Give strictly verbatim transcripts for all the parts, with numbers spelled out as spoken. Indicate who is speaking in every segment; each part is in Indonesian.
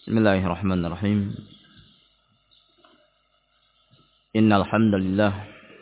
Speaker 1: Bismillahirrahmanirrahim. Innal hamdalillah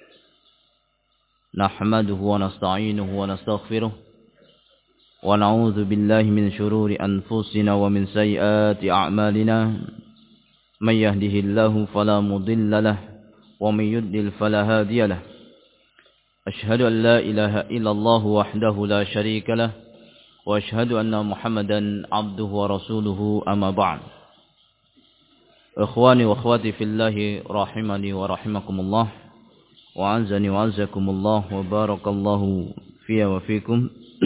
Speaker 1: nahmaduhu wa nasta'inuhu wa nastaghfiruh wa na'udzu billahi min shururi anfusina wa min sayyiati a'malina. May yahdihillahu fala mudilla lahu wa may yudlil fala hadiya lahu. Ashhadu an la ilaha illallah wahdahu la syarika lahu wa ashhadu anna Muhammadan abduhu wa rasuluhu amma ba'd. Ikhwani wa akhwati fillahi rahimani wa rahimakumullah wa anzani wa anzakumullah wa barakallahu fiya wa fikum.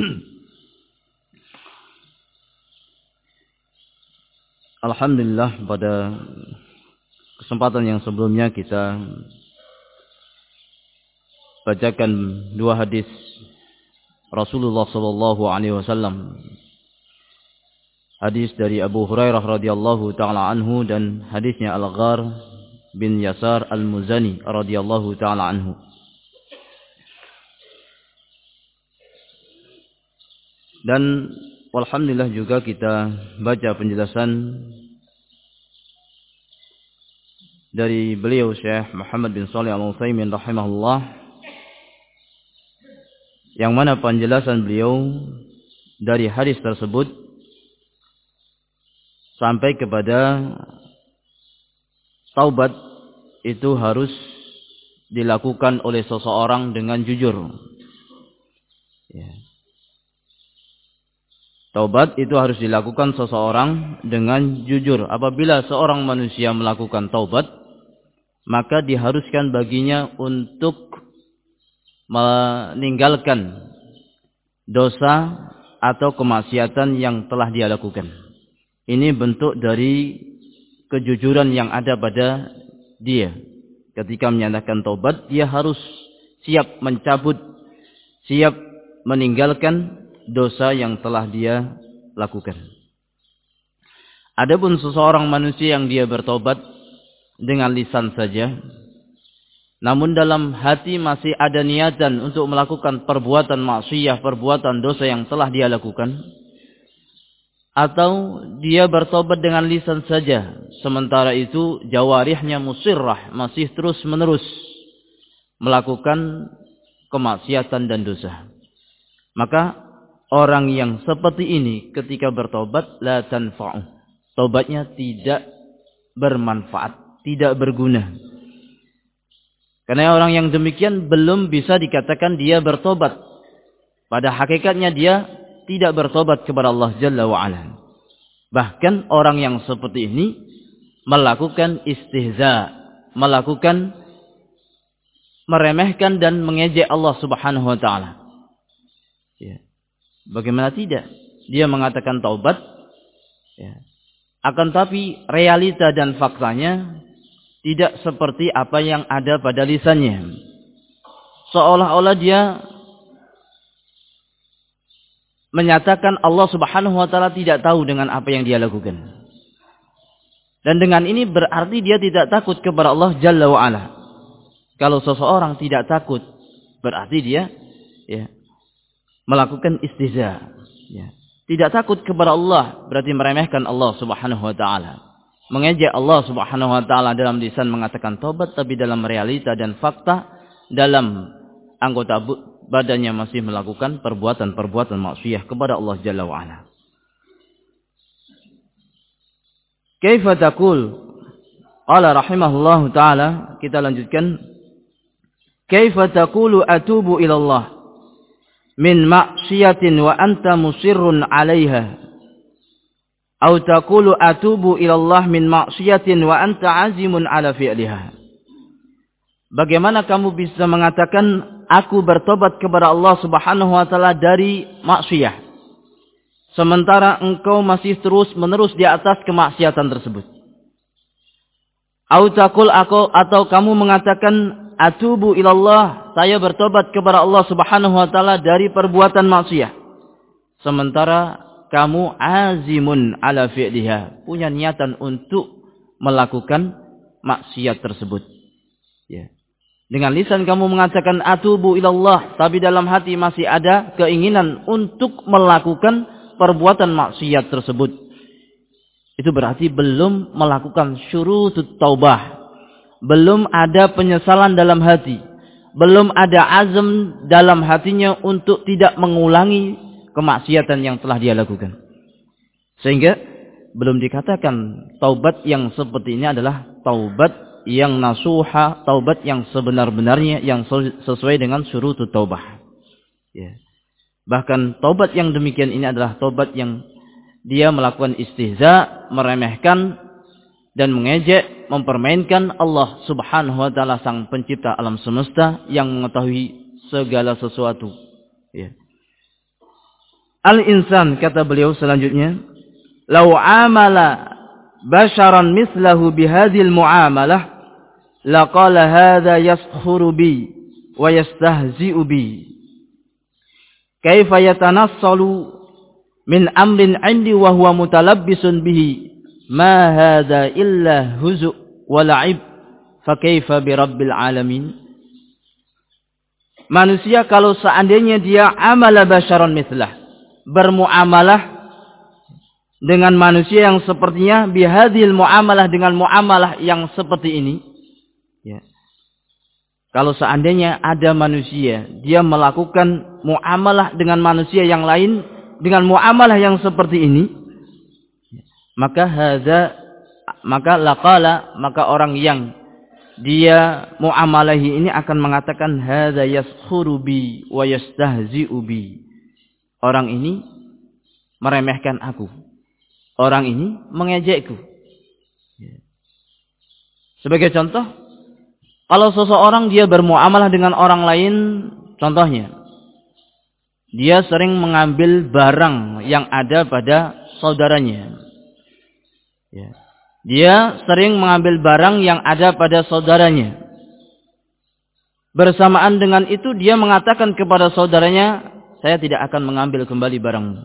Speaker 1: Alhamdulillah, pada kesempatan yang sebelumnya kita bacakan dua hadis Rasulullah sallallahu alaihi wasallam. Hadis dari Abu Hurairah radhiyallahu taala anhu dan hadisnya Al-Ghar bin Yasar Al-Muzani radhiyallahu taala anhu. Dan alhamdulillah juga kita baca penjelasan dari beliau Syekh Muhammad bin Shalih Al-Utsaimin rahimahullah, yang mana penjelasan beliau dari hadis tersebut sampai kepada taubat itu harus dilakukan oleh seseorang dengan jujur. Ya. Taubat itu harus dilakukan seseorang dengan jujur. Apabila seorang manusia melakukan taubat, maka diharuskan baginya untuk meninggalkan dosa atau kemaksiatan yang telah dia lakukan. Ini bentuk dari kejujuran yang ada pada dia. Ketika menyatakan taubat, dia harus siap mencabut, siap meninggalkan dosa yang telah dia lakukan. Adapun seseorang manusia yang dia bertobat dengan lisan saja, namun dalam hati masih ada niatan untuk melakukan perbuatan maksiyah, perbuatan dosa yang telah dia lakukan, atau dia bertobat dengan lisan saja, sementara itu jawarihnya musirrah, masih terus menerus melakukan kemaksiatan dan dosa, maka orang yang seperti ini ketika bertobat la tanfa'u, tobatnya tidak bermanfaat, tidak berguna. Karena orang yang demikian belum bisa dikatakan dia bertobat. Pada hakikatnya dia tidak bertobat kepada Allah Jalla wa'ala. Bahkan orang yang seperti ini melakukan istihza, melakukan meremehkan dan mengejek Allah Subhanahu wa ta'ala. Ya. Bagaimana tidak? Dia mengatakan taubat, ya. Akan tapi realita dan faktanya tidak seperti apa yang ada pada lisannya. Seolah-olah dia menyatakan Allah Subhanahu wa ta'ala tidak tahu dengan apa yang dia lakukan. Dan dengan ini berarti dia tidak takut kepada Allah Jalla wa'ala. Kalau seseorang tidak takut, berarti dia ya, melakukan istihza. Ya. Tidak takut kepada Allah, berarti meremehkan Allah Subhanahu wa ta'ala. Mengejek Allah Subhanahu wa ta'ala dalam lisan mengatakan taubat, tapi dalam realita dan fakta, dalam anggota badannya masih melakukan perbuatan-perbuatan maksiyah kepada Allah Jalla wa'ala. Kaifa taqul? Qala rahimahullahu ta'ala, kita lanjutkan. Kaifa taqulu atubu ilallah min maksiatin wa anta musirrun 'alaiha? Aw taqulu atubu ilallah min maksiatin wa anta 'azimun 'ala fi'liha? Bagaimana kamu bisa mengatakan aku bertobat kepada Allah Subhanahu wa ta'ala dari maksiat, sementara engkau masih terus menerus di atas kemaksiatan tersebut? Au taqul aku, atau kamu mengatakan atubu ilallah, saya bertobat kepada Allah Subhanahu wa ta'ala dari perbuatan maksiat, sementara kamu azimun ala fi'liha, punya niatan untuk melakukan maksiat tersebut. Ya. Dengan lisan kamu mengatakan atubu ilallah, tapi dalam hati masih ada keinginan untuk melakukan perbuatan maksiat tersebut. itu berarti belum melakukan syurutut taubah. Belum ada penyesalan dalam hati. Belum ada azam dalam hatinya untuk tidak mengulangi kemaksiatan yang telah dia lakukan. Sehingga belum dikatakan taubat yang seperti ini adalah taubat yang nasuha, taubat yang sebenar-benarnya, yang sesuai dengan syurutut taubah. Ya. Bahkan taubat yang demikian ini adalah taubat yang dia melakukan istihza, meremehkan dan mengejek, mempermainkan Allah Subhanahu wa taala, sang pencipta alam semesta yang mengetahui segala sesuatu. Ya. Al-insan, kata beliau selanjutnya, "Lau amala basharan mislahu bihadhil muamalah, laqala hadha yaskhuru bi wa yastahzi'u bi. Kaifa yatanassalu min amrin 'indi wa huwa mutalabbisun bihi, ma hadza illa huzu' wa la'ib, fa kaifa bi rabbil alamin." Manusia kalau seandainya dia amala basyaran mithlah, bermuamalah dengan manusia yang sepertinya, bihadhil muamalah, dengan muamalah yang seperti ini, ya. Kalau seandainya ada manusia dia melakukan muamalah dengan manusia yang lain dengan muamalah yang seperti ini, maka hadza, maka laqala, maka orang yang dia muamalahi ini akan mengatakan hadza yaskhuru bi wa yastahzi'u bi. Orang ini meremehkan aku. Orang ini mengejekku. Sebagai contoh, kalau seseorang dia bermuamalah dengan orang lain, contohnya dia sering mengambil barang yang ada pada saudaranya. Ya. Dia sering mengambil barang yang ada pada saudaranya. Bersamaan dengan itu dia mengatakan kepada saudaranya, saya tidak akan mengambil kembali barangmu.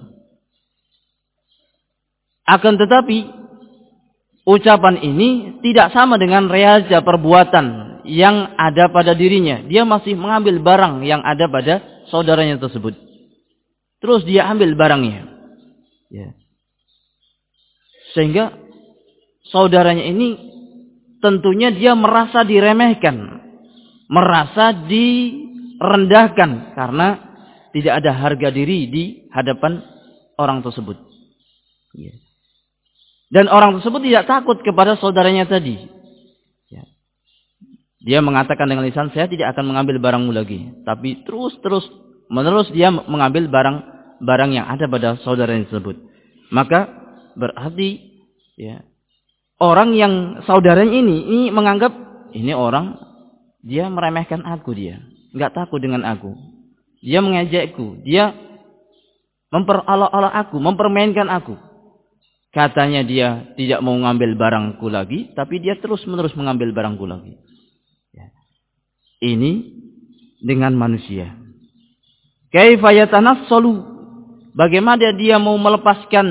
Speaker 1: Akan tetapi ucapan ini tidak sama dengan realita perbuatan yang ada pada dirinya. Dia masih mengambil barang yang ada pada saudaranya tersebut. Terus dia ambil barangnya. Ya. Sehingga saudaranya ini tentunya dia merasa diremehkan, merasa direndahkan karena tidak ada harga diri di hadapan orang tersebut. Ya. Dan orang tersebut tidak takut kepada saudaranya tadi. Ya. Dia mengatakan dengan lisan, saya tidak akan mengambil barangmu lagi. Tapi terus-terus menerus dia mengambil barang-barang yang ada pada saudaranya tersebut. Maka berarti ya, orang yang saudaranya ini, ini menganggap ini orang dia meremehkan aku, dia nggak takut dengan aku, dia mengejekku, dia memperolok-olok aku, mempermainkan aku. Katanya dia tidak mau mengambil barangku lagi, tapi dia terus-menerus mengambil barangku lagi. Ya. Ini dengan manusia. Kaifa yatanassalu, bagaimana dia mau melepaskan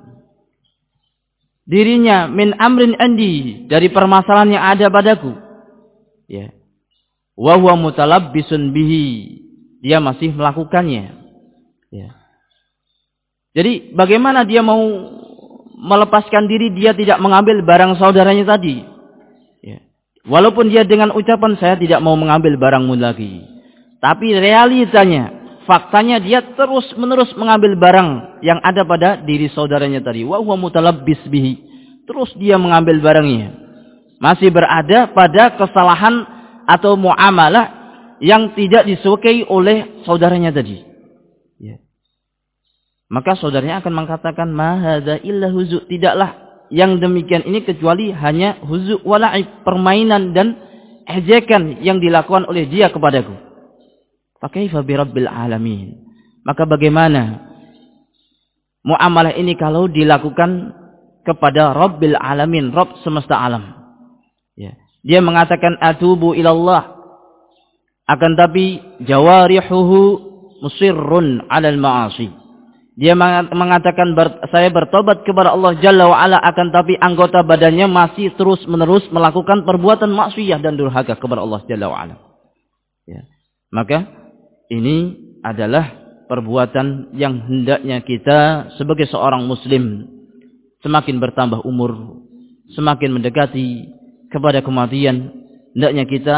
Speaker 1: dirinya min amrin andi, dari permasalahan yang ada padaku. Ya. Wa huwa mutalabbisun bihi, dia masih melakukannya. Ya. Jadi bagaimana dia mau melepaskan diri, dia tidak mengambil barang saudaranya tadi. Ya. Walaupun dia dengan ucapan saya tidak mau mengambil barangmu lagi, tapi realitanya, faktanya dia terus menerus mengambil barang yang ada pada diri saudaranya tadi. Wa huwa mutalabbis bihi, terus dia mengambil barangnya. Masih berada pada kesalahan atau muamalah yang tidak disukai oleh saudaranya tadi. Ya. Maka saudaranya akan mengatakan, ma hadza illa huzu', tidaklah yang demikian ini kecuali hanya huzu' wa la'ib, permainan dan ejekan yang dilakukan oleh dia kepadaku. Fa kaifa bi rabbil alamin, maka bagaimana muamalah ini kalau dilakukan kepada Rabbil alamin, Rabb semesta alam. Ya. Dia mengatakan atubu ilallah, akan tapi jawarihuhu musirrun 'alal ma'asi. Dia mengatakan saya bertobat kepada Allah Jalla wa'ala, akan tapi anggota badannya masih terus menerus melakukan perbuatan maksiyah dan durhaka kepada Allah Jalla wa'ala. Ya. Maka ini adalah perbuatan yang hendaknya kita sebagai seorang muslim semakin bertambah umur, semakin mendekati kepada kematian, hendaknya kita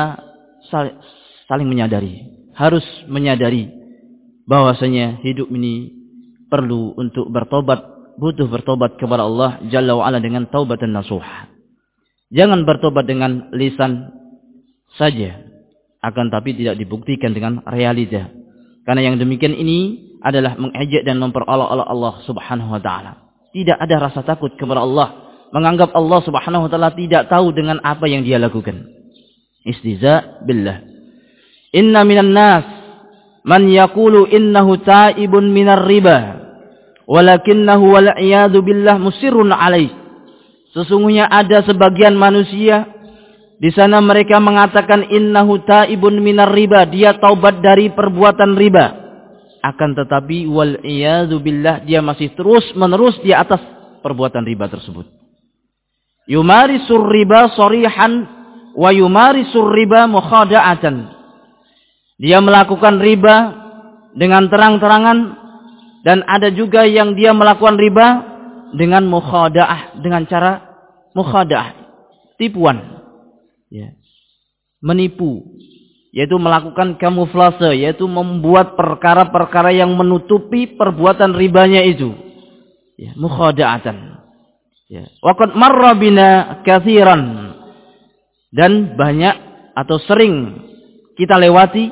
Speaker 1: saling menyadari, harus menyadari bahwasanya hidup ini perlu untuk bertobat, butuh bertobat kepada Allah Jalla wa'ala dengan taubatan nasuha. Jangan bertobat dengan lisan saja, akan tapi tidak dibuktikan dengan realita. Karena yang demikian ini adalah mengejek dan memperolok-olok Allah Subhanahu wa taala. Tidak ada rasa takut kepada Allah, menganggap Allah Subhanahu wa taala tidak tahu dengan apa yang dia lakukan. Istiza billah. Inna minan nas man yaqulu innahu taibun minar riba walakinnahu wal iyadu billah musirrun alaih. Sesungguhnya ada sebagian manusia di sana mereka mengatakan innahu taibun minar riba, dia taubat dari perbuatan riba. Akan tetapi wal iyadu billah, dia masih terus menerus di atas perbuatan riba tersebut. Yumarisur riba sharihan wa yumarisur riba mukhada'atan. Dia melakukan riba dengan terang-terangan, dan ada juga yang dia melakukan riba dengan mukhada'ah, dengan cara mukhada'ah, tipuan. Ya. Menipu, yaitu melakukan kamuflase, yaitu membuat perkara-perkara yang menutupi perbuatan ribanya itu. Ya, mukhada'atan. Ya. Waqad marra bina katsiran, dan banyak atau sering kita lewati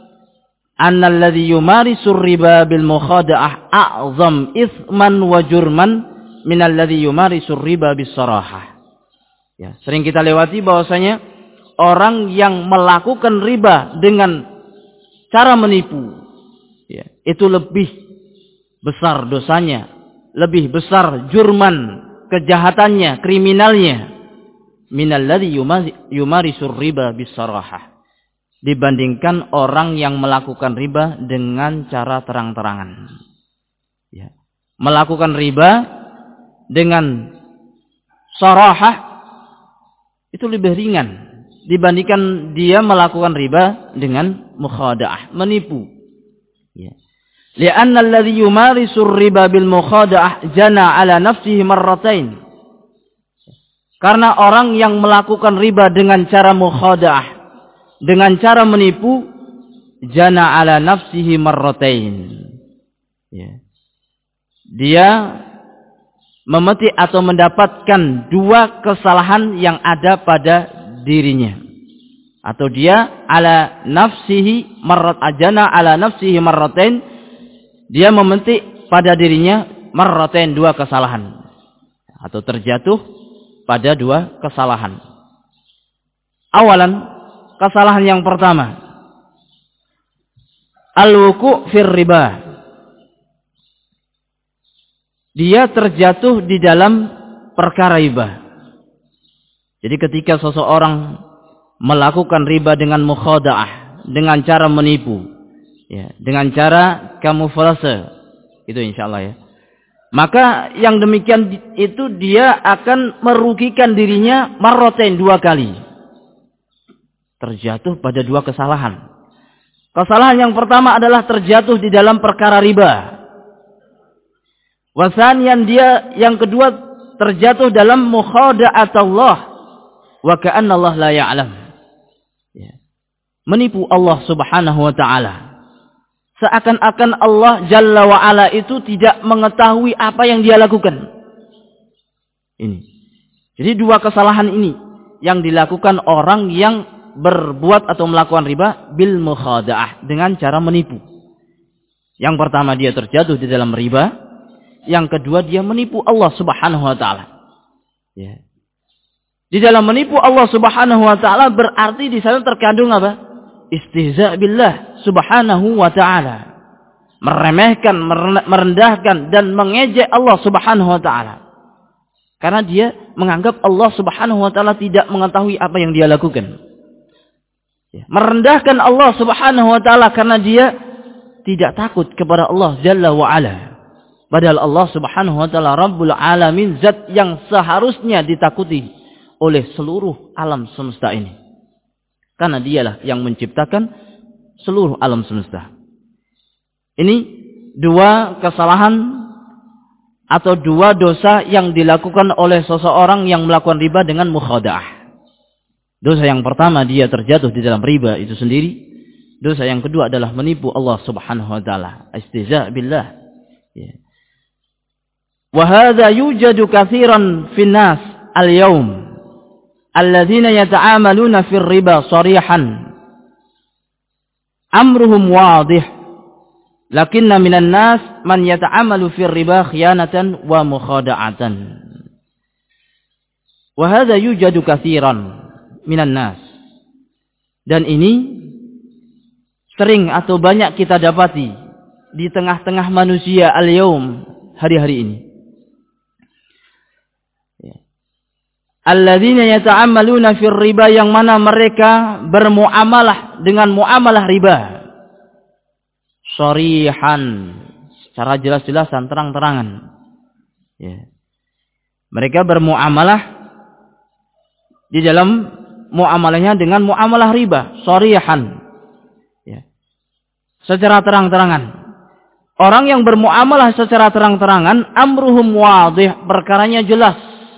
Speaker 1: annalladzi yumarisur riba bil mukhada'ah a'zam itsman wa jurman minalladzi yumarisur riba bis sarahah. Ya, sering kita lewati bahwasanya orang yang melakukan riba dengan cara menipu, ya, itu lebih besar dosanya, lebih besar jurman, kejahatannya, kriminalnya, minalladzi yumarisur riba bisarahah, dibandingkan orang yang melakukan riba dengan cara terang-terangan. Ya. Melakukan riba dengan sarahah itu lebih ringan dibandingkan dia melakukan riba dengan mukhada'ah, menipu. Ya. Li'anna alladhi yumarisur riba bil mukhada'ah jana ala nafsihi marratain. Karena orang yang melakukan riba dengan cara mukhada'ah, dengan cara menipu, jana ala nafsihi marratain. Ya. Dia memetik atau mendapatkan dua kesalahan yang ada pada dirinya, atau dia ala nafsihi marrat ajana ala nafsihi marratain, dia memetik pada dirinya marratain, dua kesalahan, atau terjatuh pada dua kesalahan. Awalan, kesalahan yang pertama, al-wuku' fir riba. Dia terjatuh di dalam perkara riba. Jadi ketika seseorang melakukan riba dengan mukhada'ah, dengan cara menipu, ya, dengan cara kamuflase, itu insyaallah ya. Maka yang demikian itu dia akan merugikan dirinya marratain, dua kali. Terjatuh pada dua kesalahan. Kesalahan yang pertama adalah terjatuh di dalam perkara riba. Wasanian, dia yang kedua terjatuh dalam mukhada'atullah wa ka'anna Allah la ya'lam. Ya. Menipu Allah Subhanahu wa taala. Seakan-akan Allah Jalla wa ala itu tidak mengetahui apa yang dia lakukan. Ini. Jadi dua kesalahan ini yang dilakukan orang yang berbuat atau melakukan riba bil mukhada'ah, dengan cara menipu. Yang pertama dia terjatuh di dalam riba. Yang kedua dia menipu Allah Subhanahu wa taala. Ya. Di dalam menipu Allah Subhanahu wa taala berarti di sana terkandung apa? Istihza' billah Subhanahu wa taala. Meremehkan, merendahkan dan mengejek Allah Subhanahu wa taala. Karena dia menganggap Allah Subhanahu wa taala tidak mengetahui apa yang dia lakukan. Ya. Merendahkan Allah Subhanahu wa taala karena dia tidak takut kepada Allah Jalla wa ala. Padahal Allah Subhanahu wa taala Rabbul Alamin, zat yang seharusnya ditakuti oleh seluruh alam semesta ini. Karena dialah yang menciptakan seluruh alam semesta. Ini dua kesalahan atau dua dosa yang dilakukan oleh seseorang yang melakukan riba dengan mukhada'ah. Dosa yang pertama dia terjatuh di dalam riba itu sendiri. Dosa yang kedua adalah menipu Allah Subhanahu wa taala, istihza' billah. Ya. Wa hadza yujadu katsiran fin nas al-yawm alladzina yata'amaluna fir riba sharihan. Amruhum wadih. Lakinna minan nas man yata'amalu fir riba khiyanatan wa mukhada'atan. Wa hadza yujadu katsiran minan nas. Dan ini sering atau banyak kita dapati di tengah-tengah manusia al-yawm, hari-hari ini. Alladzina yata'ammaluna fir riba, yang mana mereka bermuamalah dengan muamalah riba. Sharihan, secara jelas-jelasan, terang-terangan. Ya. Mereka bermuamalah di dalam muamalahnya dengan muamalah riba, sharihan. Ya. Secara terang-terangan. Orang yang bermuamalah secara terang-terangan, amruhum wadih, perkaranya jelas.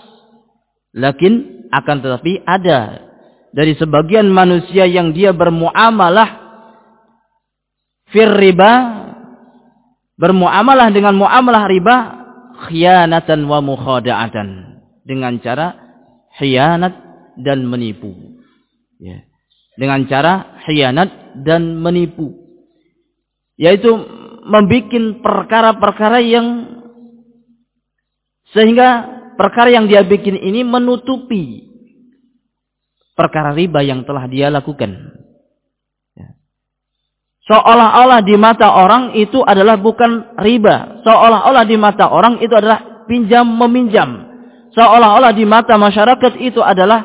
Speaker 1: Lakin akan tetapi ada dari sebagian manusia yang dia bermuamalah fir riba, bermuamalah dengan muamalah riba khiyanatan wa mukhada'atan, dengan cara khianat dan menipu. Ya. Dengan cara khianat dan menipu, yaitu membikin perkara-perkara yang sehingga perkara yang dia bikin ini menutupi perkara riba yang telah dia lakukan. Ya. Seolah-olah di mata orang itu adalah bukan riba. Seolah-olah di mata orang itu adalah pinjam meminjam. Seolah-olah di mata masyarakat itu adalah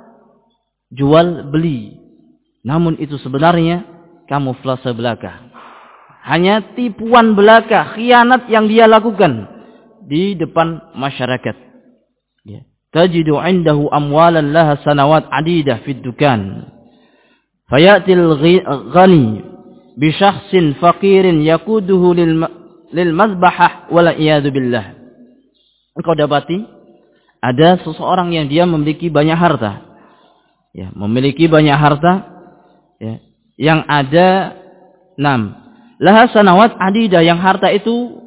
Speaker 1: jual beli. Namun itu sebenarnya kamuflase belaka. Hanya tipuan belaka, khianat yang dia lakukan di depan masyarakat. Ya. Tajidu indahu amwalan laha sanawat adidah fid dukan. Fayatil ghani bi syakhsin faqirin yakuduhu lil lil mazbahah wal iyad billah. Engkau dapati ada seseorang yang dia memiliki banyak harta. Ya, memiliki banyak harta, ya, yang ada enam laha sanawat adidah, yang harta itu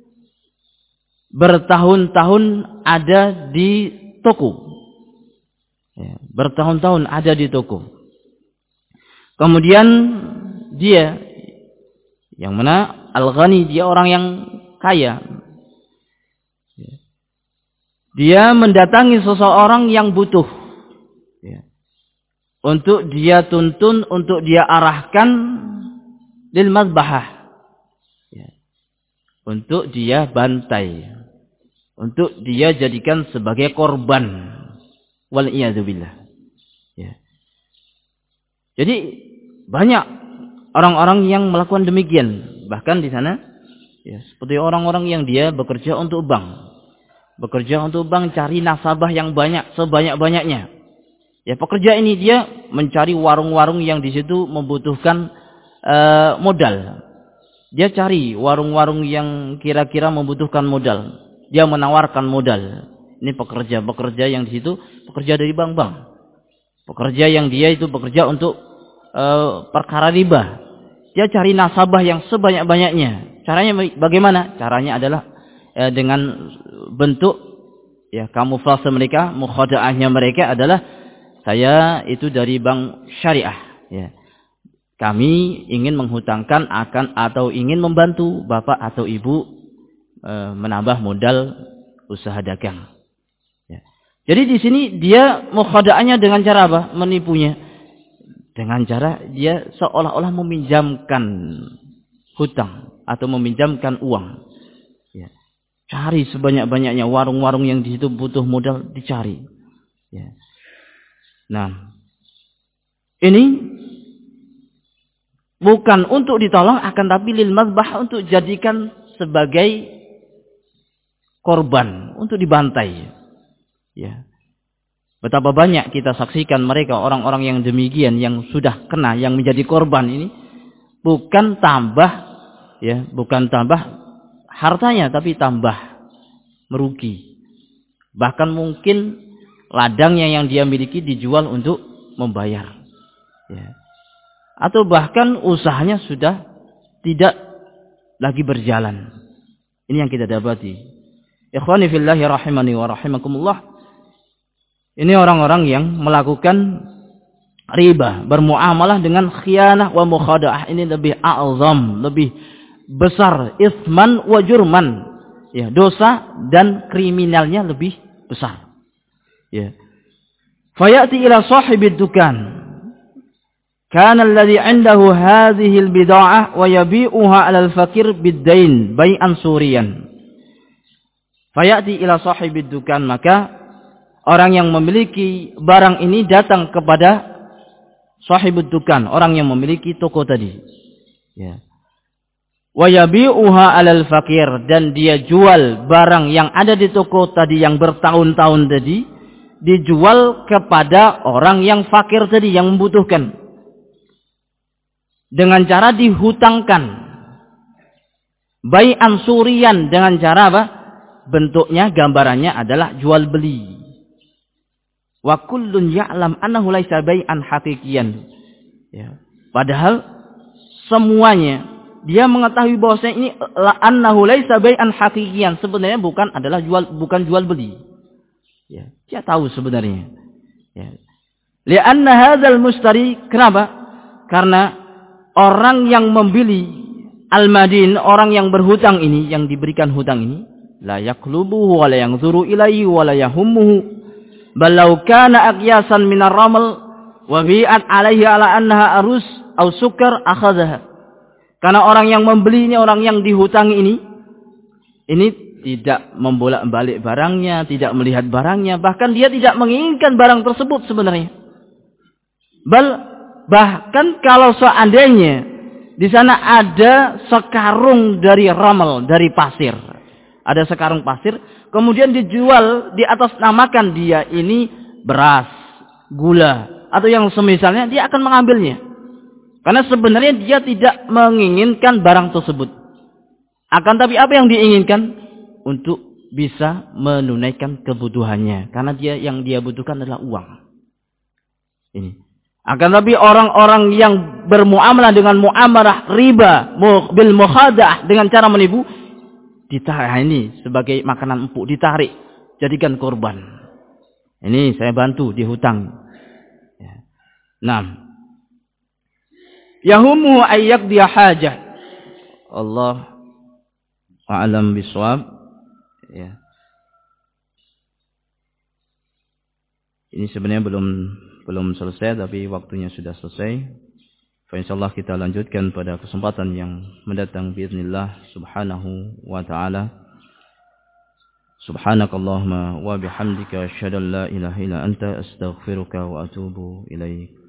Speaker 1: bertahun-tahun ada di toko. Ya, bertahun-tahun ada di toko. Kemudian dia, yang mana al-ghani, dia orang yang kaya. Ya. Dia mendatangi seseorang yang butuh. Ya. Untuk dia tuntun, untuk dia arahkan lil mazbahah. Ya. Untuk dia bantai. Untuk dia jadikan sebagai korban. Wal iyadu billah. Ya. Jadi banyak orang-orang yang melakukan demikian. Bahkan di sana, ya, seperti orang-orang yang dia bekerja untuk bank. Bekerja untuk bank, cari nasabah yang banyak, sebanyak-banyaknya. Ya, pekerja ini dia mencari warung-warung yang di situ membutuhkan uh, modal. Dia cari warung-warung yang kira-kira membutuhkan modal. Dia menawarkan modal. Ini pekerja-pekerja yang di situ pekerja dari bank-bank. Pekerja yang dia itu bekerja untuk uh, perkara riba. Dia cari nasabah yang sebanyak-banyaknya. Caranya bagaimana? Caranya adalah uh, dengan bentuk, ya, kamuflase mereka, mukhada'ahnya mereka adalah, saya itu dari bank syariah. Ya. Kami ingin menghutangkan akan atau ingin membantu bapak atau ibu menambah modal usaha dagang. Ya. Jadi di sini dia mukhada'ahnya dengan cara apa? Menipunya. Dengan cara dia seolah-olah meminjamkan hutang atau meminjamkan uang. Ya. Cari sebanyak-banyaknya warung-warung yang di situ butuh modal, dicari. Ya. Nah, ini bukan untuk ditolong, akan tapi lil mazbah, untuk jadikan sebagai korban, untuk dibantai. Ya. Betapa banyak kita saksikan mereka, orang-orang yang demikian, yang sudah kena, yang menjadi korban ini, bukan tambah, ya, bukan tambah hartanya, tapi tambah merugi. Bahkan mungkin ladangnya yang dia miliki dijual untuk membayar. Ya. Atau bahkan usahanya sudah tidak lagi berjalan. Ini yang kita dapati. Ikhwani fillahi rahimani wa rahimakumullah. Ini orang-orang yang melakukan riba, bermuamalah dengan khianah wa mukhada'ah. Ini lebih a'zam, lebih besar, itsman wa jurman. Ya, dosa dan kriminalnya lebih besar. Ya. Fayati ila sahibid dukan. Kana alladhi 'indahu hadhihi al-bid'ah wa yabi'uha 'ala al-fakir bid-dain bai'an suriyan. Fayati ila sahibid dukan, maka orang yang memiliki barang ini datang kepada sahibud dukan, orang yang memiliki toko tadi. Ya. Wa yabi'uha 'alal fakir, dan dia jual barang yang ada di toko tadi yang bertahun-tahun tadi, dijual kepada orang yang fakir tadi, yang membutuhkan. Dengan cara dihutangkan. Bai'an suriyan, dengan cara apa? Bentuknya, gambarannya adalah jual beli. Wa kullun ya'lam annahu laisa bai'an haqiqiyan. Ya. Padahal semuanya dia mengetahui bahwasanya ini annahu laisa bai'an haqiqiyan, sebenarnya bukan adalah jual bukan jual beli. Ya, dia tahu sebenarnya. Ya. Li'anna hadzal mustari, kenapa? Karena orang yang membeli al-madin, orang yang berhutang ini, yang diberikan hutang ini, la yaklubuhu wa la yanzuru ilaihi wa la yahummuhu. Bal law kana aqyasan min ar-ramal wa bi'at 'alaihi 'ala annaha arus aw sukar akhadhaha. Karena orang yang membeli ini, orang yang dihutangi ini, ini tidak membolak-balik barangnya, tidak melihat barangnya, bahkan dia tidak menginginkan barang tersebut sebenarnya. Bal bahkan kalau seandainya di sana ada sekarung dari ramal, dari pasir, ada sekarung pasir, kemudian dijual di atas namakan dia ini beras, gula, atau yang semisalnya, dia akan mengambilnya. Karena sebenarnya dia tidak menginginkan barang tersebut. Akan tapi apa yang diinginkan? Untuk bisa menunaikan kebutuhannya. Karena dia yang dia butuhkan adalah uang. Ini. Akan tapi orang-orang yang bermuamalah dengan muamalah riba, bil mukhada'ah, dengan cara menipu, ditarik ini sebagai makanan empuk, ditarik, jadikan korban. Ini saya bantu dihutang. Ya. Nah, yahumu ayyak dia hajah. Allah a'lam bisawab. Ya. Ini sebenarnya belum belum selesai, tapi waktunya sudah selesai. Insyaallah kita lanjutkan pada kesempatan yang mendatang biiznillah subhanahu wa ta'ala. Subhanakallahumma wa bihamdika asyhadu an la ilaha illa anta astaghfiruka wa atubu ilaik.